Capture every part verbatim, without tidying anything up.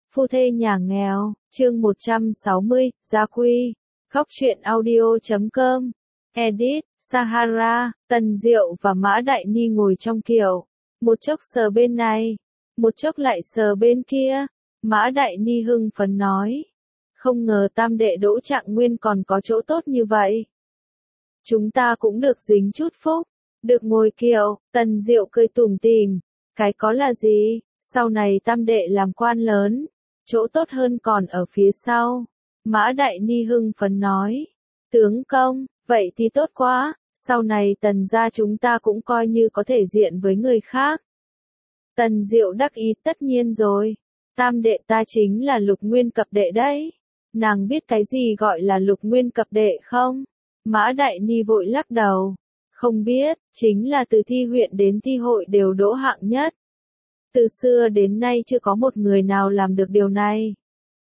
Phu thê nhà nghèo, chương một trăm sáu mươi, Gia Quy, Góc truyện audio chấm com, Edit, Sahara, Tần Diệu và Mã Đại Ni ngồi trong kiệu, một chốc sờ bên này, một chốc lại sờ bên kia, Mã Đại Ni hưng phấn nói, không ngờ tam đệ Đỗ Trạng Nguyên còn có chỗ tốt như vậy. Chúng ta cũng được dính chút phúc, được ngồi kiệu, Tần Diệu cười tủm tỉm, cái có là gì, sau này tam đệ làm quan lớn, chỗ tốt hơn còn ở phía sau. Mã Đại Ni hưng phấn nói, tướng công, vậy thì tốt quá, sau này Tần gia chúng ta cũng coi như có thể diện với người khác. Tần Diệu đắc ý, tất nhiên rồi, tam đệ ta chính là Lục Nguyên Cập đệ đấy. Nàng biết cái gì gọi là Lục Nguyên Cập đệ không? Mã Đại Ni vội lắc đầu, không biết, chính là từ thi huyện đến thi hội đều đỗ hạng nhất. Từ xưa đến nay chưa có một người nào làm được điều này.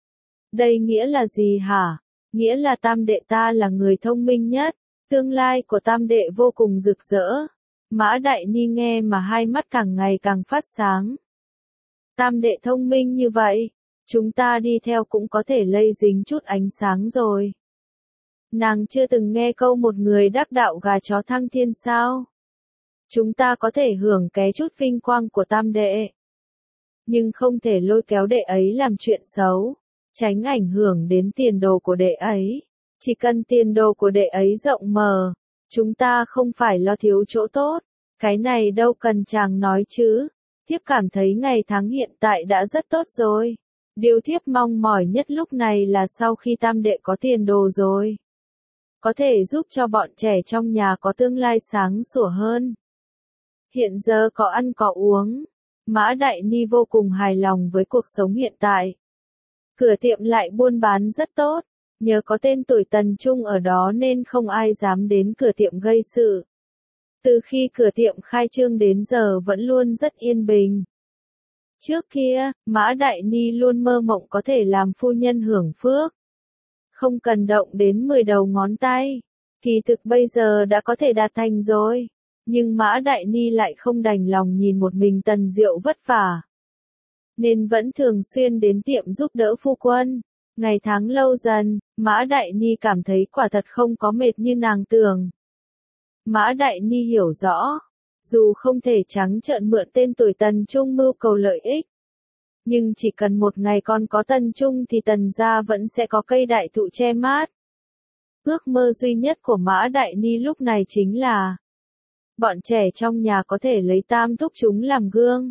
Đây nghĩa là gì hả? Nghĩa là tam đệ ta là người thông minh nhất, tương lai của tam đệ vô cùng rực rỡ. Mã Đại Ni nghe mà hai mắt càng ngày càng phát sáng. Tam đệ thông minh như vậy, chúng ta đi theo cũng có thể lây dính chút ánh sáng rồi. Nàng chưa từng nghe câu một người đắc đạo gà chó thăng thiên sao? Chúng ta có thể hưởng ké chút vinh quang của tam đệ, nhưng không thể lôi kéo đệ ấy làm chuyện xấu, tránh ảnh hưởng đến tiền đồ của đệ ấy. Chỉ cần tiền đồ của đệ ấy rộng mở, chúng ta không phải lo thiếu chỗ tốt, cái này đâu cần chàng nói chứ. Thiếp cảm thấy ngày tháng hiện tại đã rất tốt rồi. Điều thiếp mong mỏi nhất lúc này là sau khi tam đệ có tiền đồ rồi, có thể giúp cho bọn trẻ trong nhà có tương lai sáng sủa hơn. Hiện giờ có ăn có uống, Mã Đại Ni vô cùng hài lòng với cuộc sống hiện tại. Cửa tiệm lại buôn bán rất tốt, nhờ có tên tuổi Tần Trung ở đó nên không ai dám đến cửa tiệm gây sự. Từ khi cửa tiệm khai trương đến giờ vẫn luôn rất yên bình. Trước kia, Mã Đại Ni luôn mơ mộng có thể làm phu nhân hưởng phước, không cần động đến mười đầu ngón tay. Kỳ thực bây giờ đã có thể đạt thành rồi. Nhưng Mã Đại Ni lại không đành lòng nhìn một mình Tần Diệu vất vả, nên vẫn thường xuyên đến tiệm giúp đỡ phu quân. Ngày tháng lâu dần, Mã Đại Ni cảm thấy quả thật không có mệt như nàng tưởng. Mã Đại Ni hiểu rõ, dù không thể trắng trợn mượn tên tuổi Tần Trung mưu cầu lợi ích, nhưng chỉ cần một ngày con có Tần Trung thì Tần gia vẫn sẽ có cây đại thụ che mát. Ước mơ duy nhất của Mã Đại Ni lúc này chính là bọn trẻ trong nhà có thể lấy tam thúc chúng làm gương,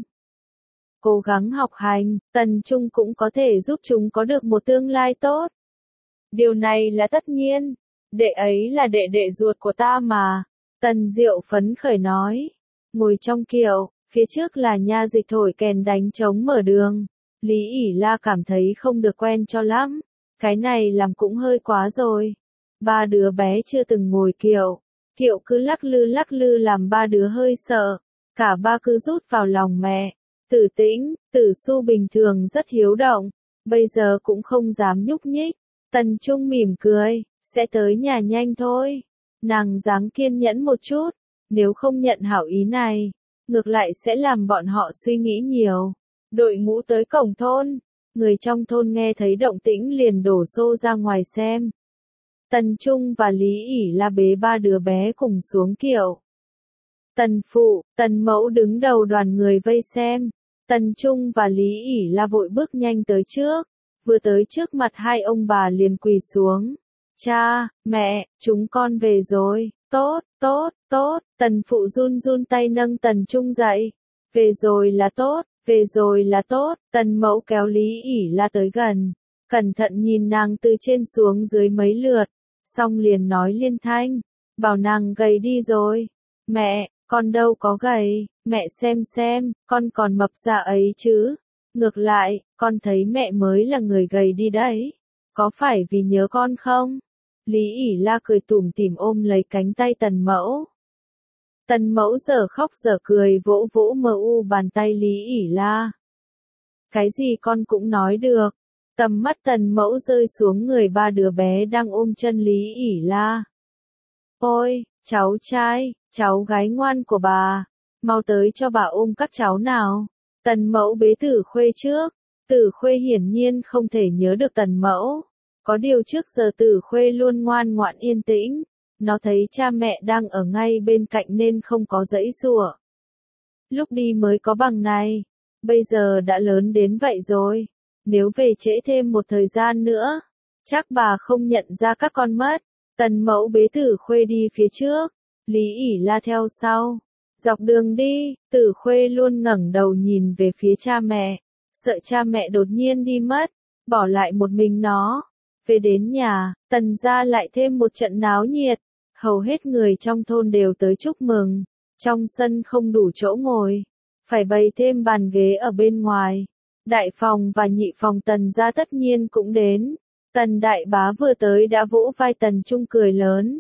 cố gắng học hành, Tần Trung cũng có thể giúp chúng có được một tương lai tốt. Điều này là tất nhiên, đệ ấy là đệ đệ ruột của ta mà. Tần Diệu phấn khởi nói, ngồi trong kiệu, phía trước là nha dịch thổi kèn đánh trống mở đường. Lý ỉ La cảm thấy không được quen cho lắm, cái này làm cũng hơi quá rồi. Ba đứa bé chưa từng ngồi kiệu, kiệu cứ lắc lư lắc lư làm ba đứa hơi sợ, cả ba cứ rút vào lòng mẹ. Tử Tĩnh, Tử Su bình thường rất hiếu động, bây giờ cũng không dám nhúc nhích. Tần Trung mỉm cười, sẽ tới nhà nhanh thôi. Nàng dáng kiên nhẫn một chút, nếu không nhận hảo ý này, ngược lại sẽ làm bọn họ suy nghĩ nhiều. Đội ngũ tới cổng thôn, người trong thôn nghe thấy động tĩnh liền đổ xô ra ngoài xem. Tần Trung và Lý ỉ La bế ba đứa bé cùng xuống kiệu. Tần phụ, Tần mẫu đứng đầu đoàn người vây xem. Tần Trung và Lý ỉ La vội bước nhanh tới trước, vừa tới trước mặt hai ông bà liền quỳ xuống. Cha, mẹ, chúng con về rồi. Tốt, tốt, tốt. Tần phụ run run tay nâng Tần Trung dậy. Về rồi là tốt, về rồi là tốt. Tần mẫu kéo Lý ỉ La tới gần, cẩn thận nhìn nàng từ trên xuống dưới mấy lượt, xong liền nói liên thanh, bảo nàng gầy đi rồi. Mẹ, con đâu có gầy, mẹ xem xem, con còn mập dạ ấy chứ. Ngược lại, con thấy mẹ mới là người gầy đi đấy. Có phải vì nhớ con không? Lý ỉ La cười tủm tỉm ôm lấy cánh tay Tần mẫu. Tần mẫu giờ khóc giờ cười vỗ vỗ mờ u bàn tay Lý ỉ La. Cái gì con cũng nói được. Tầm mắt Tần mẫu rơi xuống người ba đứa bé đang ôm chân Lý ỉ La. Ôi, cháu trai, cháu gái ngoan của bà, mau tới cho bà ôm các cháu nào. Tần mẫu bế Tử Khuê trước, Tử Khuê hiển nhiên không thể nhớ được Tần Mẫu. Có điều trước giờ Tử Khuê luôn ngoan ngoãn yên tĩnh. Nó thấy cha mẹ đang ở ngay bên cạnh nên không có giãy giụa. Lúc đi mới có bằng này. Bây giờ đã lớn đến vậy rồi. Nếu về trễ thêm một thời gian nữa, chắc bà không nhận ra các con mất. Tần Mẫu bế Tử Khuê đi phía trước. Lý ỉ la theo sau. Dọc đường đi, Tử Khuê luôn ngẩng đầu nhìn về phía cha mẹ. Sợ cha mẹ đột nhiên đi mất, bỏ lại một mình nó. Về đến nhà, Tần gia lại thêm một trận náo nhiệt. Hầu hết người trong thôn đều tới chúc mừng. Trong sân không đủ chỗ ngồi, phải bày thêm bàn ghế ở bên ngoài. Đại phòng và nhị phòng Tần gia tất nhiên cũng đến. Tần đại bá vừa tới đã vỗ vai Tần Trung cười lớn.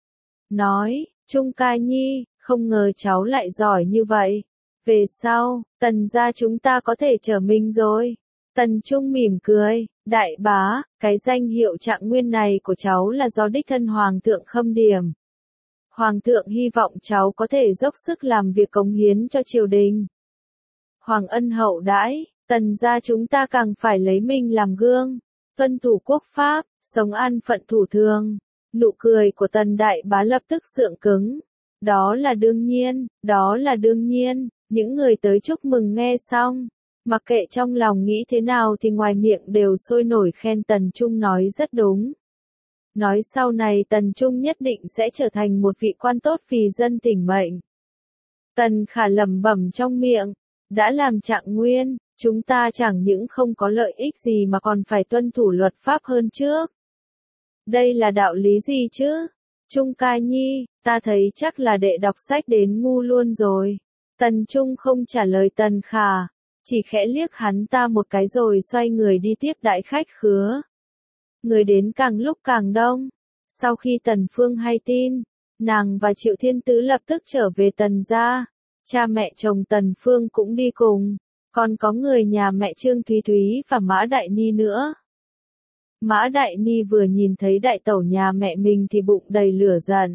Nói, Trung ca nhi, không ngờ cháu lại giỏi như vậy. Về sau, Tần gia chúng ta có thể trở mình rồi. Tần Trung mỉm cười, đại bá, cái danh hiệu trạng nguyên này của cháu là do đích thân Hoàng thượng khâm điểm. Hoàng thượng hy vọng cháu có thể dốc sức làm việc cống hiến cho triều đình. Hoàng ân hậu đãi, Tần gia chúng ta càng phải lấy mình làm gương, tuân thủ quốc pháp, sống an phận thủ thường. Nụ cười của Tần đại bá lập tức sượng cứng. Đó là đương nhiên, đó là đương nhiên. Những người tới chúc mừng nghe xong, mặc kệ trong lòng nghĩ thế nào thì ngoài miệng đều sôi nổi khen Tần Trung nói rất đúng. Nói sau này Tần Trung nhất định sẽ trở thành một vị quan tốt vì dân tỉnh mệnh. Tần Khả lẩm bẩm trong miệng, đã làm trạng nguyên, chúng ta chẳng những không có lợi ích gì mà còn phải tuân thủ luật pháp hơn trước. Đây là đạo lý gì chứ? Trung ca nhi, ta thấy chắc là đệ đọc sách đến ngu luôn rồi. Tần Trung không trả lời Tần Khả, chỉ khẽ liếc hắn ta một cái rồi xoay người đi tiếp đãi khách khứa. Người đến càng lúc càng đông. Sau khi Tần Phương hay tin, nàng và Triệu Thiên Tứ lập tức trở về Tần gia. Cha mẹ chồng Tần Phương cũng đi cùng, còn có người nhà mẹ Trương Thúy Thúy và Mã Đại Ni nữa. Mã Đại Ni vừa nhìn thấy đại tẩu nhà mẹ mình thì bụng đầy lửa giận.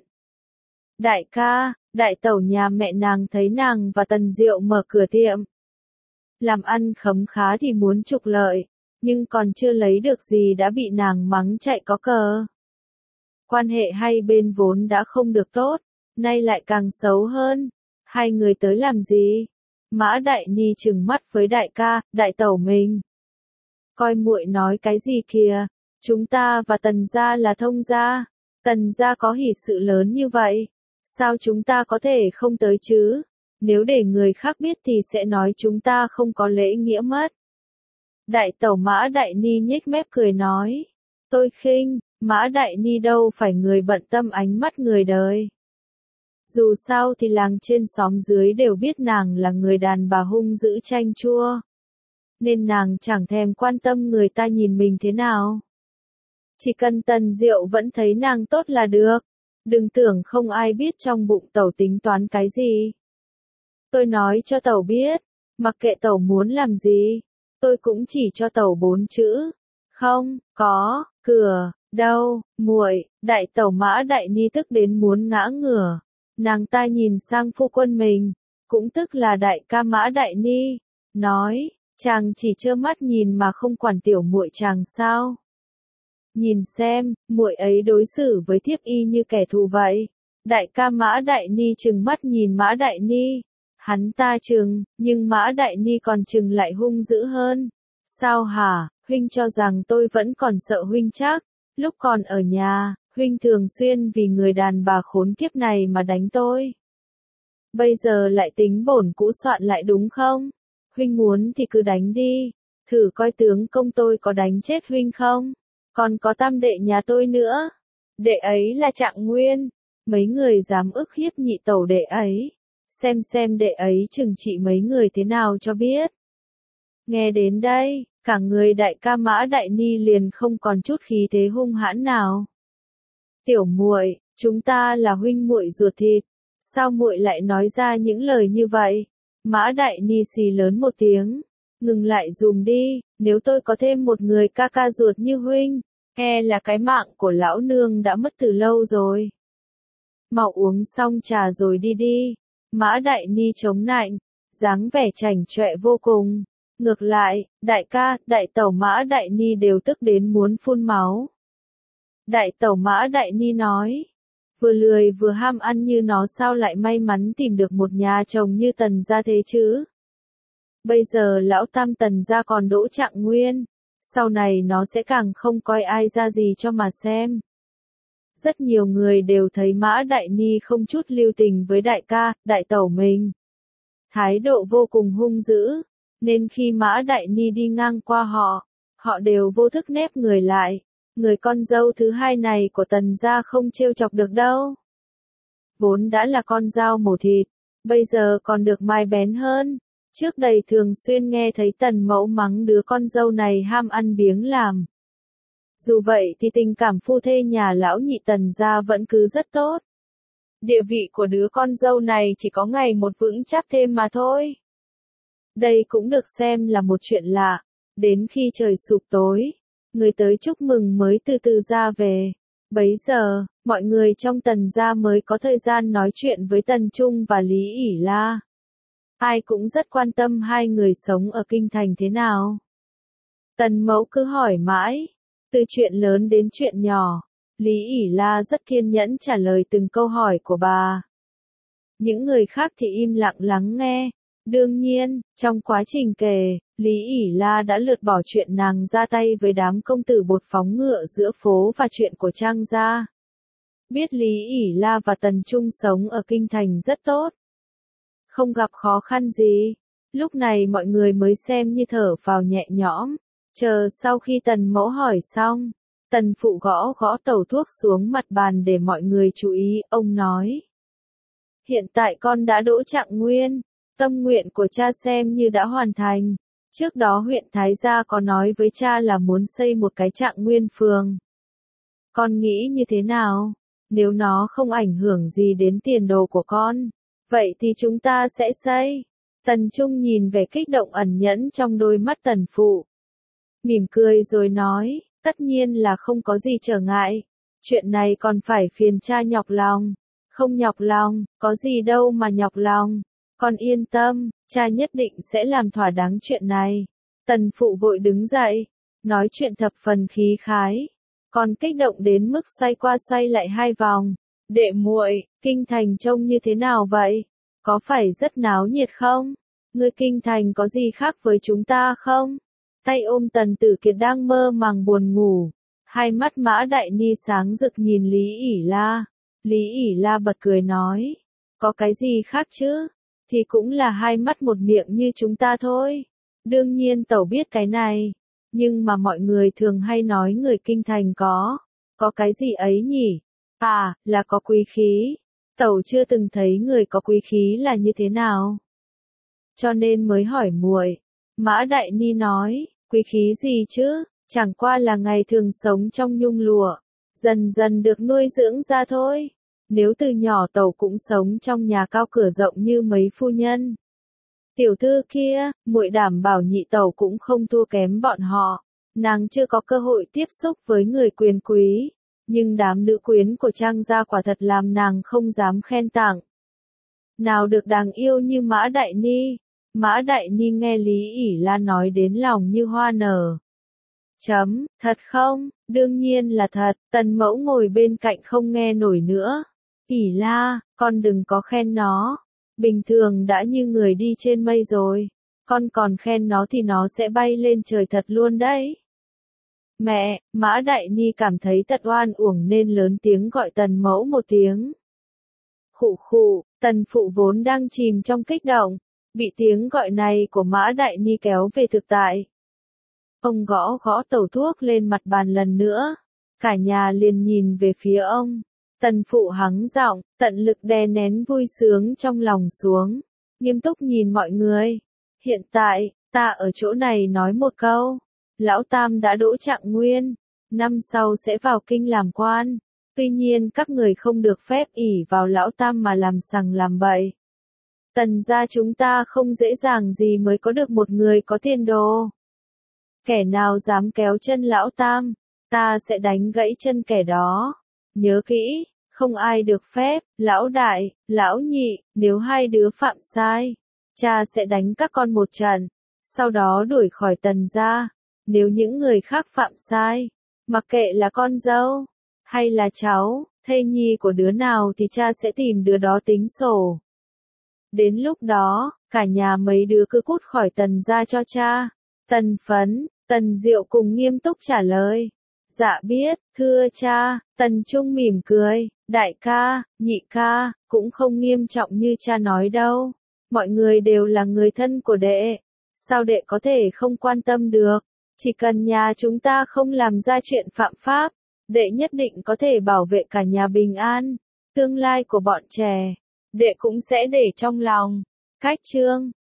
Đại ca, đại tẩu nhà mẹ nàng thấy nàng và Tần Diệu mở cửa tiệm làm ăn khấm khá thì muốn trục lợi, nhưng còn chưa lấy được gì đã bị nàng mắng chạy có cờ. Quan hệ hai bên vốn đã không được tốt, nay lại càng xấu hơn. Hai người tới làm gì? Mã Đại Ni trừng mắt với đại ca, đại tẩu mình. Coi muội nói cái gì kìa? Chúng ta và Tần gia là thông gia. Tần gia có hỷ sự lớn như vậy, sao chúng ta có thể không tới chứ? Nếu để người khác biết thì sẽ nói chúng ta không có lễ nghĩa mất. Đại tẩu Mã Đại Ni nhếch mép cười nói. Tôi khinh, Mã Đại Ni đâu phải người bận tâm ánh mắt người đời. Dù sao thì làng trên xóm dưới đều biết nàng là người đàn bà hung dữ chanh chua. Nên nàng chẳng thèm quan tâm người ta nhìn mình thế nào. Chỉ cần Tần Diệu vẫn thấy nàng tốt là được. Đừng tưởng không ai biết trong bụng tẩu tính toán cái gì. Tôi nói cho tẩu biết, mặc kệ tẩu muốn làm gì, tôi cũng chỉ cho tẩu bốn chữ. Không, có, cửa, đâu, muội. Đại tẩu Mã Đại Ni tức đến muốn ngã ngửa. Nàng ta nhìn sang phu quân mình, cũng tức là đại ca Mã Đại Ni, nói, chàng chỉ trơ mắt nhìn mà không quản tiểu muội chàng sao? Nhìn xem, muội ấy đối xử với thiếp y như kẻ thù vậy. Đại ca Mã Đại Ni trừng mắt nhìn Mã Đại Ni. Hắn ta trừng, nhưng Mã Đại Ni còn trừng lại hung dữ hơn. Sao hả, huynh cho rằng tôi vẫn còn sợ huynh chắc? Lúc còn ở nhà, huynh thường xuyên vì người đàn bà khốn kiếp này mà đánh tôi. Bây giờ lại tính bổn cũ soạn lại đúng không? Huynh muốn thì cứ đánh đi. Thử coi tướng công tôi có đánh chết huynh không? Còn có tam đệ nhà tôi nữa. Đệ ấy là Trạng Nguyên. Mấy người dám ức hiếp nhị tẩu đệ ấy. Xem xem đệ ấy trừng trị mấy người thế nào cho biết. Nghe đến đây, cả người đại ca Mã Đại Ni liền không còn chút khí thế hung hãn nào. Tiểu muội, chúng ta là huynh muội ruột thịt. Sao muội lại nói ra những lời như vậy? Mã Đại Ni xì lớn một tiếng. Ngừng lại dùm đi, nếu tôi có thêm một người ca ca ruột như huynh, e là cái mạng của lão nương đã mất từ lâu rồi. Mau uống xong trà rồi đi đi. Mã Đại Ni chống nạnh, dáng vẻ chảnh chọe vô cùng. Ngược lại, đại ca, đại tẩu Mã Đại Ni đều tức đến muốn phun máu. Đại tẩu Mã Đại Ni nói, vừa lười vừa ham ăn như nó sao lại may mắn tìm được một nhà chồng như Tần gia thế chứ? Bây giờ lão tam Tần gia còn Đỗ Trạng Nguyên, sau này nó sẽ càng không coi ai ra gì cho mà xem. Rất nhiều người đều thấy Mã Đại Ni không chút lưu tình với đại ca, đại tẩu mình. Thái độ vô cùng hung dữ, nên khi Mã Đại Ni đi ngang qua họ, họ đều vô thức nép người lại. Người con dâu thứ hai này của Tần gia không trêu chọc được đâu. Vốn đã là con dao mổ thịt, bây giờ còn được mai bén hơn. Trước đây thường xuyên nghe thấy Tần mẫu mắng đứa con dâu này ham ăn biếng làm. Dù vậy thì tình cảm phu thê nhà lão nhị Tần gia vẫn cứ rất tốt. Địa vị của đứa con dâu này chỉ có ngày một vững chắc thêm mà thôi. Đây cũng được xem là một chuyện lạ. Đến khi trời sụp tối, người tới chúc mừng mới từ từ ra về. Bấy giờ, mọi người trong Tần gia mới có thời gian nói chuyện với Tần Trung và Lý ỷ La. Ai cũng rất quan tâm hai người sống ở kinh thành thế nào. Tần mẫu cứ hỏi mãi, từ chuyện lớn đến chuyện nhỏ, Lý ỷ La rất kiên nhẫn trả lời từng câu hỏi của bà. Những người khác thì im lặng lắng nghe. Đương nhiên, trong quá trình kể, Lý ỷ La đã lược bỏ chuyện nàng ra tay với đám công tử bột phóng ngựa giữa phố và chuyện của Trang gia. Biết Lý ỷ La và Tần Trung sống ở kinh thành rất tốt, không gặp khó khăn gì, lúc này mọi người mới xem như thở phào nhẹ nhõm. Chờ sau khi Tần mẫu hỏi xong, Tần phụ gõ gõ tẩu thuốc xuống mặt bàn để mọi người chú ý, ông nói. Hiện tại con đã Đỗ Trạng Nguyên, tâm nguyện của cha xem như đã hoàn thành. Trước đó huyện Thái Gia có nói với cha là muốn xây một cái Trạng Nguyên phường. Con nghĩ như thế nào? Nếu nó không ảnh hưởng gì đến tiền đồ của con, vậy thì chúng ta sẽ xây. Tần Trung nhìn về kích động ẩn nhẫn trong đôi mắt Tần phụ. Mỉm cười rồi nói, tất nhiên là không có gì trở ngại. Chuyện này còn phải phiền cha nhọc lòng. Không nhọc lòng, có gì đâu mà nhọc lòng. Con yên tâm, cha nhất định sẽ làm thỏa đáng chuyện này. Tần phụ vội đứng dậy, nói chuyện thập phần khí khái. Con kích động đến mức xoay qua xoay lại hai vòng. Đệ muội, kinh thành trông như thế nào vậy? Có phải rất náo nhiệt không? Người kinh thành có gì khác với chúng ta không? Tay ôm Tần Tử Kiệt đang mơ màng buồn ngủ. Hai mắt Mã Đại Ni sáng rực nhìn Lý ỷ La. Lý ỷ La bật cười nói. Có cái gì khác chứ? Thì cũng là hai mắt một miệng như chúng ta thôi. Đương nhiên tẩu biết cái này. Nhưng mà mọi người thường hay nói người kinh thành có. Có cái gì ấy nhỉ? À, là có quý khí. Tẩu chưa từng thấy người có quý khí là như thế nào. Cho nên mới hỏi muội. Mã Đại Ni nói, quý khí gì chứ? Chẳng qua là ngày thường sống trong nhung lụa. Dần dần được nuôi dưỡng ra thôi. Nếu từ nhỏ tẩu cũng sống trong nhà cao cửa rộng như mấy phu nhân. Tiểu thư kia, muội đảm bảo nhị tẩu cũng không thua kém bọn họ. Nàng chưa có cơ hội tiếp xúc với người quyền quý. Nhưng đám nữ quyến của Trang gia quả thật làm nàng không dám khen tặng. Nào được đáng yêu như Mã Đại Ni. Mã Đại Ni nghe Lý ỷ La nói đến lòng như hoa nở. Chấm, thật không? Đương nhiên là thật. Tần mẫu ngồi bên cạnh không nghe nổi nữa. ỷ La, con đừng có khen nó. Bình thường đã như người đi trên mây rồi. Con còn khen nó thì nó sẽ bay lên trời thật luôn đấy. Mẹ, Mã Đại Ni cảm thấy thật oan uổng nên lớn tiếng gọi Tần mẫu một tiếng. Khụ khụ, Tần phụ vốn đang chìm trong kích động, bị tiếng gọi này của Mã Đại Ni kéo về thực tại. Ông gõ gõ tẩu thuốc lên mặt bàn lần nữa, cả nhà liền nhìn về phía ông. Tần phụ hắng giọng, tận lực đè nén vui sướng trong lòng xuống, nghiêm túc nhìn mọi người. Hiện tại, ta ở chỗ này nói một câu. Lão Tam đã Đỗ Trạng Nguyên, năm sau sẽ vào kinh làm quan. Tuy nhiên các người không được phép ỷ vào Lão Tam mà làm sằng làm bậy. Tần gia chúng ta không dễ dàng gì mới có được một người có tiền đồ. Kẻ nào dám kéo chân Lão Tam, ta sẽ đánh gãy chân kẻ đó. Nhớ kỹ, không ai được phép. Lão đại, lão nhị, nếu hai đứa phạm sai, cha sẽ đánh các con một trận. sau đó đuổi khỏi Tần gia. Nếu những người khác phạm sai, mặc kệ là con dâu, hay là cháu, thê nhi của đứa nào thì cha sẽ tìm đứa đó tính sổ. Đến lúc đó, cả nhà mấy đứa cứ cút khỏi Tần gia cho cha. Tần Phấn, Tần Diệu cùng nghiêm túc trả lời. Dạ biết, thưa cha. Tần Trung mỉm cười. Đại ca, nhị ca, cũng không nghiêm trọng như cha nói đâu. Mọi người đều là người thân của đệ. Sao đệ có thể không quan tâm được? Chỉ cần nhà chúng ta không làm ra chuyện phạm pháp, đệ nhất định có thể bảo vệ cả nhà bình an. Tương lai của bọn trẻ, đệ cũng sẽ để trong lòng. Cách chương